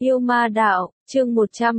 Yêu ma đạo, chương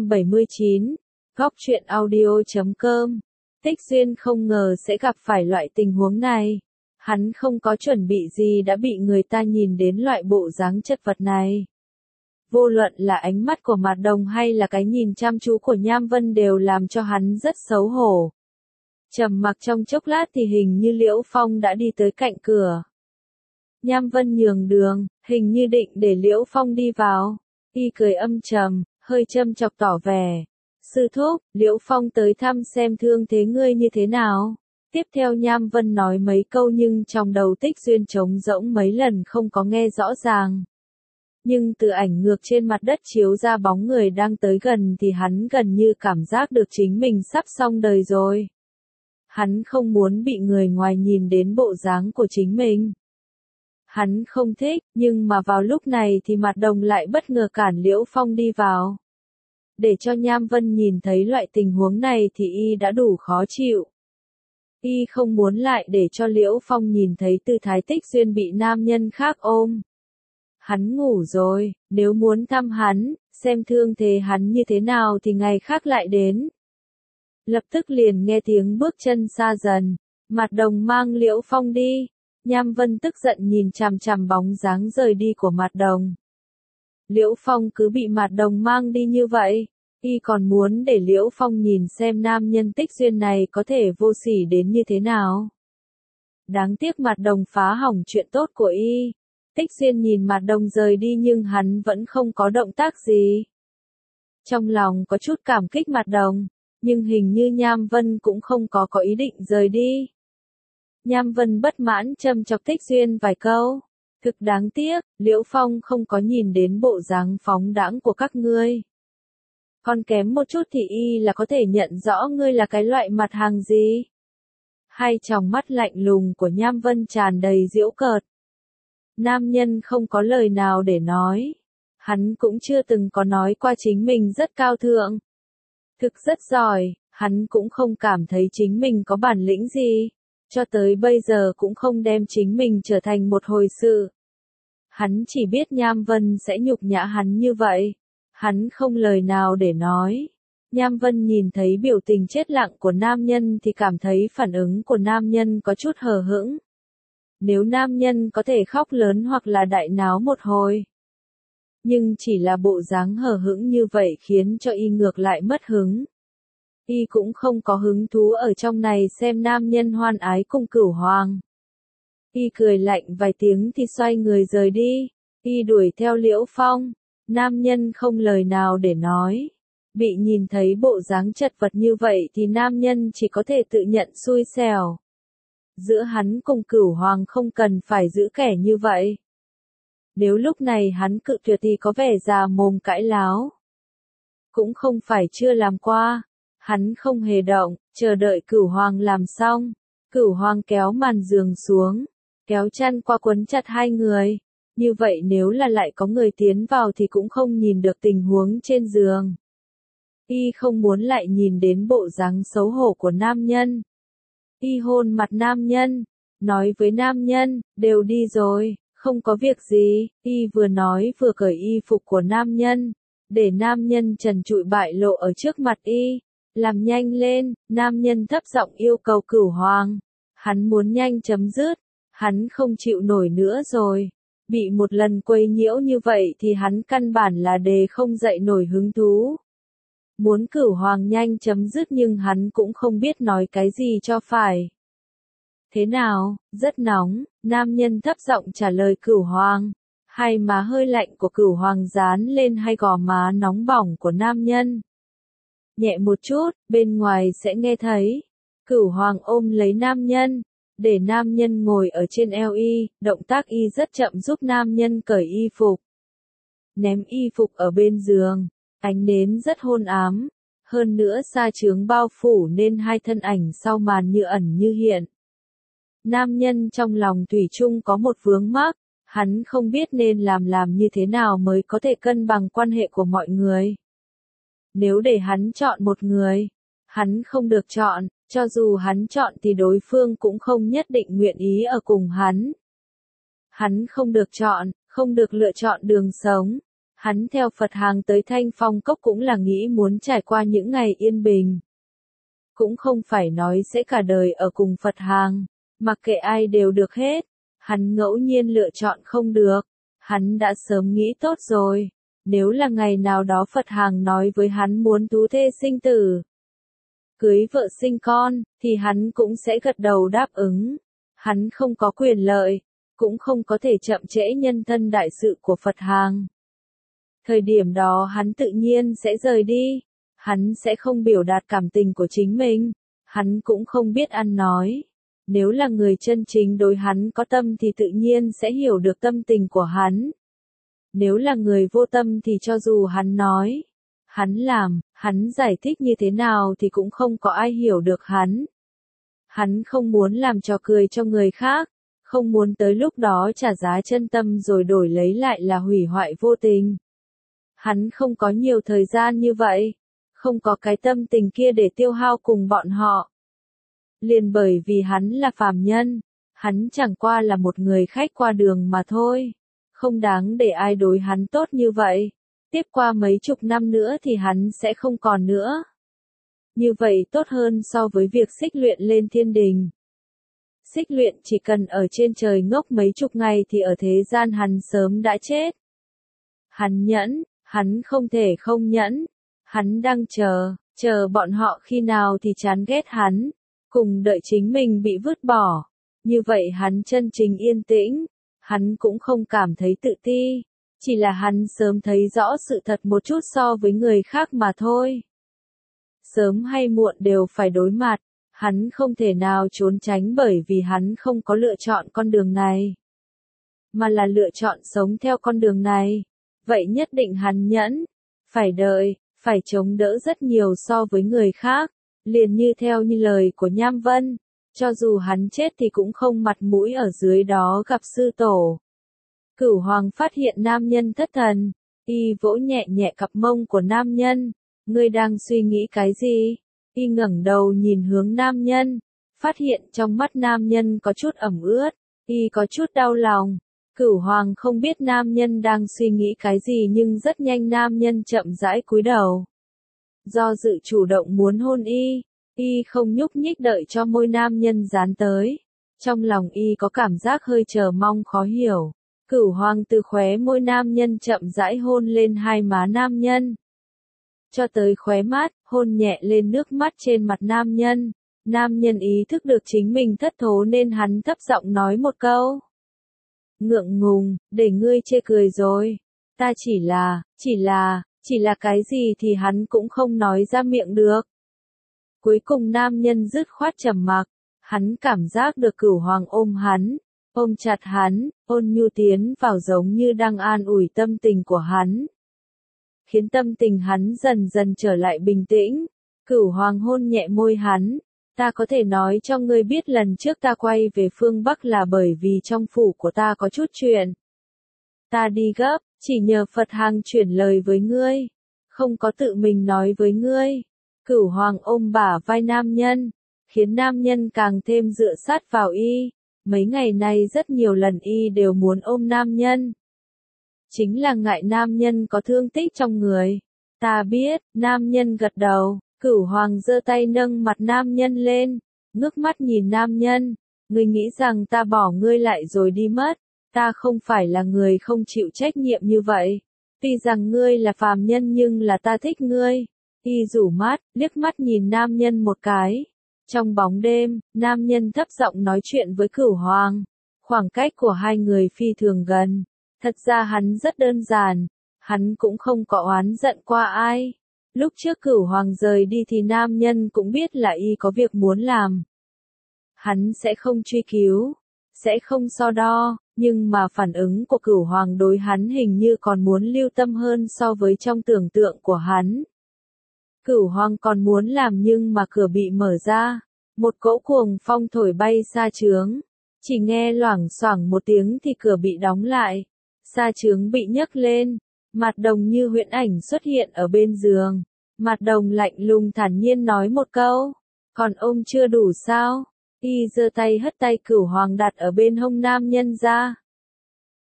179, góc truyện audio.com. Tích Duyên không ngờ sẽ gặp phải loại tình huống này. Hắn không có chuẩn bị gì đã bị người ta nhìn đến loại bộ dáng chất vật này. Vô luận là ánh mắt của Mạt Đồng hay là cái nhìn chăm chú của Nham Vân đều làm cho hắn rất xấu hổ. Trầm mặc trong chốc lát thì hình như Liễu Phong đã đi tới cạnh cửa. Nham Vân nhường đường, hình như định để Liễu Phong đi vào. Y cười âm trầm, hơi châm chọc tỏ vẻ. Sư thúc, Liễu Phong tới thăm xem thương thế ngươi như thế nào. Tiếp theo Nham Vân nói mấy câu nhưng trong đầu Tích Duyên trống rỗng mấy lần không có nghe rõ ràng. Nhưng từ ảnh ngược trên mặt đất chiếu ra bóng người đang tới gần thì hắn gần như cảm giác được chính mình sắp xong đời rồi. Hắn không muốn bị người ngoài nhìn đến bộ dáng của chính mình. Hắn không thích, nhưng mà vào lúc này thì Mạt Đồng lại bất ngờ cản Liễu Phong đi vào. Để cho Nham Vân nhìn thấy loại tình huống này thì y đã đủ khó chịu. Y không muốn lại để cho Liễu Phong nhìn thấy tư thái Tích Duyên bị nam nhân khác ôm. Hắn ngủ rồi, nếu muốn thăm hắn, xem thương thế hắn như thế nào thì ngày khác lại đến. Lập tức liền nghe tiếng bước chân xa dần, Mạt Đồng mang Liễu Phong đi. Nham Vân tức giận nhìn chằm chằm bóng dáng rời đi của Mạt Đồng. Liễu Phong cứ bị Mạt Đồng mang đi như vậy, y còn muốn để Liễu Phong nhìn xem nam nhân Tích Duyên này có thể vô sỉ đến như thế nào. Đáng tiếc Mạt Đồng phá hỏng chuyện tốt của y. Tích Duyên nhìn Mạt Đồng rời đi nhưng hắn vẫn không có động tác gì. Trong lòng có chút cảm kích Mạt Đồng, nhưng hình như Nham Vân cũng không có ý định rời đi. Nham Vân bất mãn châm chọc Tích Duyên vài câu. Thực đáng tiếc, Liễu Phong không có nhìn đến bộ dáng phóng đãng của các ngươi. Còn kém một chút thì y là có thể nhận rõ ngươi là cái loại mặt hàng gì. Hai tròng mắt lạnh lùng của Nham Vân tràn đầy giễu cợt. Nam nhân không có lời nào để nói. Hắn cũng chưa từng có nói qua chính mình rất cao thượng. Thực rất giỏi, hắn cũng không cảm thấy chính mình có bản lĩnh gì. Cho tới bây giờ cũng không đem chính mình trở thành một hồi sự. Hắn chỉ biết Nham Vân sẽ nhục nhã hắn như vậy. Hắn không lời nào để nói. Nham Vân nhìn thấy biểu tình chết lặng của nam nhân thì cảm thấy phản ứng của nam nhân có chút hờ hững. Nếu nam nhân có thể khóc lớn hoặc là đại náo một hồi. Nhưng chỉ là bộ dáng hờ hững như vậy khiến cho y ngược lại mất hứng. Y cũng không có hứng thú ở trong này xem nam nhân hoan ái cùng Cửu Hoàng. Y cười lạnh vài tiếng thì xoay người rời đi. Y đuổi theo Liễu Phong. Nam nhân không lời nào để nói. Bị nhìn thấy bộ dáng chật vật như vậy thì nam nhân chỉ có thể tự nhận xui xẻo. Giữa hắn cùng Cửu Hoàng không cần phải giữ kẻ như vậy. Nếu lúc này hắn cự tuyệt thì có vẻ già mồm cãi láo. Cũng không phải chưa làm qua. Hắn không hề động, chờ đợi Cửu Hoàng làm xong. Cửu Hoàng kéo màn giường xuống, kéo chăn qua quấn chặt hai người. Như vậy nếu là lại có người tiến vào thì cũng không nhìn được tình huống trên giường. Y không muốn lại nhìn đến bộ dáng xấu hổ của nam nhân. Y hôn mặt nam nhân, nói với nam nhân, đều đi rồi, không có việc gì. Y vừa nói vừa cởi y phục của nam nhân, để nam nhân trần trụi bại lộ ở trước mặt y. Làm nhanh lên, nam nhân thấp giọng yêu cầu Cửu Hoàng. Hắn muốn nhanh chấm dứt, hắn không chịu nổi nữa rồi. Bị một lần quấy nhiễu như vậy thì hắn căn bản là đề không dậy nổi hứng thú. Muốn Cửu Hoàng nhanh chấm dứt nhưng hắn cũng không biết nói cái gì cho phải. Thế nào, rất nóng, nam nhân thấp giọng trả lời Cửu Hoàng. Hai má hơi lạnh của Cửu Hoàng dán lên hai gò má nóng bỏng của nam nhân. Nhẹ một chút, bên ngoài sẽ nghe thấy. Cửu Hoàng ôm lấy nam nhân, để nam nhân ngồi ở trên eo y, động tác y rất chậm giúp nam nhân cởi y phục. Ném y phục ở bên giường, ánh nến rất hôn ám, hơn nữa sa chướng bao phủ nên hai thân ảnh sau màn như ẩn như hiện. Nam nhân trong lòng thủy chung có một vướng mắc, hắn không biết nên làm như thế nào mới có thể cân bằng quan hệ của mọi người. Nếu để hắn chọn một người, hắn không được chọn, cho dù hắn chọn thì đối phương cũng không nhất định nguyện ý ở cùng hắn. Hắn không được chọn, không được lựa chọn đường sống. Hắn theo Phật hàng tới Thanh Phong Cốc cũng là nghĩ muốn trải qua những ngày yên bình. Cũng không phải nói sẽ cả đời ở cùng Phật hàng, mặc kệ ai đều được hết. Hắn ngẫu nhiên lựa chọn không được, hắn đã sớm nghĩ tốt rồi. Nếu là ngày nào đó Phật hàng nói với hắn muốn tú thê sinh tử, cưới vợ sinh con, thì hắn cũng sẽ gật đầu đáp ứng. Hắn không có quyền lợi, cũng không có thể chậm trễ nhân thân đại sự của Phật hàng. Thời điểm đó hắn tự nhiên sẽ rời đi. Hắn sẽ không biểu đạt cảm tình của chính mình. Hắn cũng không biết ăn nói. Nếu là người chân chính đối hắn có tâm thì tự nhiên sẽ hiểu được tâm tình của hắn. Nếu là người vô tâm thì cho dù hắn nói, hắn làm, hắn giải thích như thế nào thì cũng không có ai hiểu được hắn. Hắn không muốn làm trò cười cho người khác, không muốn tới lúc đó trả giá chân tâm rồi đổi lấy lại là hủy hoại vô tình. Hắn không có nhiều thời gian như vậy, không có cái tâm tình kia để tiêu hao cùng bọn họ. Liền bởi vì hắn là phàm nhân, hắn chẳng qua là một người khách qua đường mà thôi, không đáng để ai đối hắn tốt như vậy. Tiếp qua mấy chục năm nữa thì hắn sẽ không còn nữa. Như vậy tốt hơn so với việc xích luyện lên thiên đình. Xích luyện chỉ cần ở trên trời ngốc mấy chục ngày thì ở thế gian hắn sớm đã chết. Hắn nhẫn, hắn không thể không nhẫn. Hắn đang chờ bọn họ khi nào thì chán ghét hắn, cùng đợi chính mình bị vứt bỏ. Như vậy hắn chân chính yên tĩnh, hắn cũng không cảm thấy tự ti, chỉ là hắn sớm thấy rõ sự thật một chút so với người khác mà thôi. Sớm hay muộn đều phải đối mặt, hắn không thể nào trốn tránh bởi vì hắn không có lựa chọn con đường này, mà là lựa chọn sống theo con đường này. Vậy nhất định hắn nhẫn, phải đợi, phải chống đỡ rất nhiều so với người khác, liền như theo như lời của Nham Vân, cho dù hắn chết thì cũng không mặt mũi ở dưới đó gặp sư tổ. Cửu Hoàng phát hiện nam nhân thất thần, y vỗ nhẹ nhẹ cặp mông của nam nhân, ngươi đang suy nghĩ cái gì? Y ngẩng đầu nhìn hướng nam nhân, phát hiện trong mắt nam nhân có chút ẩm ướt, y có chút đau lòng. Cửu Hoàng không biết nam nhân đang suy nghĩ cái gì nhưng rất nhanh nam nhân chậm rãi cúi đầu. Do dự chủ động muốn hôn y không nhúc nhích đợi cho môi nam nhân dán tới. Trong lòng y có cảm giác hơi chờ mong khó hiểu. Cửu Hoàng từ khóe môi nam nhân chậm rãi hôn lên hai má nam nhân. Cho tới khóe mắt, hôn nhẹ lên nước mắt trên mặt nam nhân. Nam nhân ý thức được chính mình thất thố nên hắn thấp giọng nói một câu. Ngượng ngùng, để ngươi chê cười rồi. Ta chỉ là cái gì thì hắn cũng không nói ra miệng được. Cuối cùng nam nhân dứt khoát trầm mặc, hắn cảm giác được Cửu Hoàng ôm hắn, ôm chặt hắn, ôn nhu tiến vào giống như đang an ủi tâm tình của hắn. Khiến tâm tình hắn dần dần trở lại bình tĩnh. Cửu Hoàng hôn nhẹ môi hắn. Ta có thể nói cho ngươi biết lần trước ta quay về phương Bắc là bởi vì trong phủ của ta có chút chuyện. Ta đi gấp, chỉ nhờ Phật hàng chuyển lời với ngươi. Không có tự mình nói với ngươi. Cửu Hoàng ôm bả vai nam nhân, khiến nam nhân càng thêm dựa sát vào y. Mấy ngày nay rất nhiều lần y đều muốn ôm nam nhân. Chính là ngại nam nhân có thương tích trong người. Ta biết, nam nhân gật đầu. Cửu Hoàng giơ tay nâng mặt nam nhân lên, ngước mắt nhìn nam nhân. Ngươi nghĩ rằng ta bỏ ngươi lại rồi đi mất. Ta không phải là người không chịu trách nhiệm như vậy. Tuy rằng ngươi là phàm nhân nhưng là ta thích ngươi. Y rủ mắt, liếc mắt nhìn nam nhân một cái. Trong bóng đêm, nam nhân thấp giọng nói chuyện với Cửu Hoàng. Khoảng cách của hai người phi thường gần. Thật ra hắn rất đơn giản. Hắn cũng không có oán giận qua ai. Lúc trước Cửu Hoàng rời đi thì nam nhân cũng biết là y có việc muốn làm. Hắn sẽ không truy cứu, sẽ không so đo, nhưng mà phản ứng của Cửu Hoàng đối hắn hình như còn muốn lưu tâm hơn so với trong tưởng tượng của hắn. Cửu Hoàng còn muốn làm nhưng mà cửa bị mở ra, một cỗ cuồng phong thổi bay sa chướng. Chỉ nghe loảng xoảng một tiếng thì cửa bị đóng lại, sa chướng bị nhấc lên. Mạt Đồng như huyễn ảnh xuất hiện ở bên giường. Mạt Đồng lạnh lùng thản nhiên nói một câu. Còn ôm chưa đủ sao? Y giơ tay hất tay Cửu Hoàng đặt ở bên hông nam nhân ra.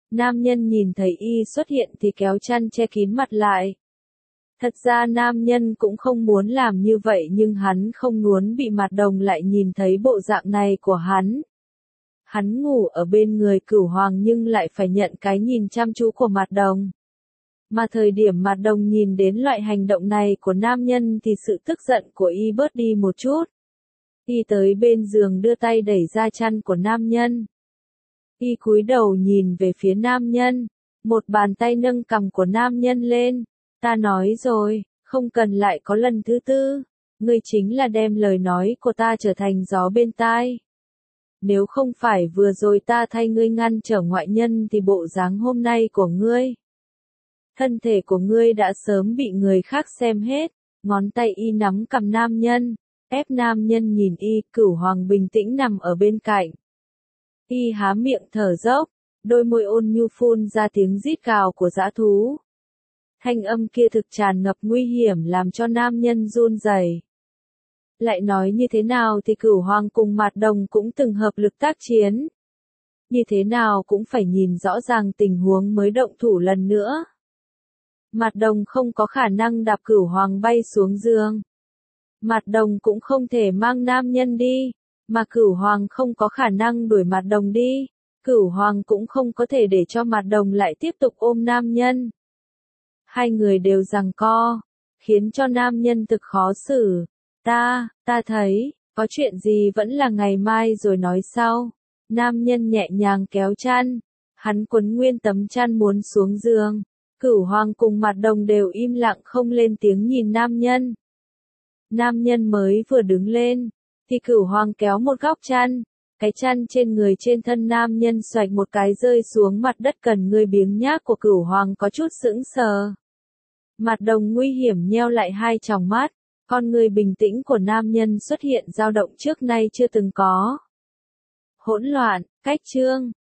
Nam nhân nhìn thấy y xuất hiện thì kéo chăn che kín mặt lại. Thật ra nam nhân cũng không muốn làm như vậy nhưng hắn không muốn bị Mạt Đồng lại nhìn thấy bộ dạng này của hắn. Hắn ngủ ở bên người Cửu Hoàng nhưng lại phải nhận cái nhìn chăm chú của Mạt Đồng. Mà thời điểm Mạt Đồng nhìn đến loại hành động này của nam nhân thì sự tức giận của y bớt đi một chút. Y tới bên giường đưa tay đẩy ra chăn của nam nhân. Y cúi đầu nhìn về phía nam nhân, một bàn tay nâng cằm của nam nhân lên. Ta nói rồi, không cần lại có lần thứ tư. Ngươi chính là đem lời nói của ta trở thành gió bên tai. Nếu không phải vừa rồi ta thay ngươi ngăn trở ngoại nhân thì bộ dáng hôm nay của ngươi. Thân thể của ngươi đã sớm bị người khác xem hết. Ngón tay y nắm cằm nam nhân, ép nam nhân nhìn y. Cửu Hoàng bình tĩnh nằm ở bên cạnh. Y há miệng thở dốc, đôi môi ôn nhu phun ra tiếng rít gào của dã thú. Thanh âm kia thực tràn ngập nguy hiểm làm cho nam nhân run rẩy. Lại nói như thế nào thì Cửu Hoàng cùng Mạt Đồng cũng từng hợp lực tác chiến. Như thế nào cũng phải nhìn rõ ràng tình huống mới động thủ lần nữa. Mạt Đồng không có khả năng đạp Cửu Hoàng bay xuống giường. Mạt Đồng cũng không thể mang nam nhân đi, mà Cửu Hoàng không có khả năng đuổi Mạt Đồng đi. Cửu Hoàng cũng không có thể để cho Mạt Đồng lại tiếp tục ôm nam nhân. Hai người đều giằng co, khiến cho nam nhân thực khó xử. Ta thấy, có chuyện gì vẫn là ngày mai rồi nói sau. Nam nhân nhẹ nhàng kéo chăn, hắn quấn nguyên tấm chăn muốn xuống giường. Cửu Hoàng cùng Mạt Đồng đều im lặng không lên tiếng nhìn nam nhân. Nam nhân mới vừa đứng lên, thì Cửu Hoàng kéo một góc chăn. Cái chăn trên người trên thân nam nhân xoạch một cái rơi xuống mặt đất. Cần người biếng nhác của Cửu Hoàng có chút sững sờ. Mạt Đồng nguy hiểm nheo lại hai tròng mắt, con người bình tĩnh của nam nhân xuất hiện dao động trước nay chưa từng có. Hỗn loạn, cách chương.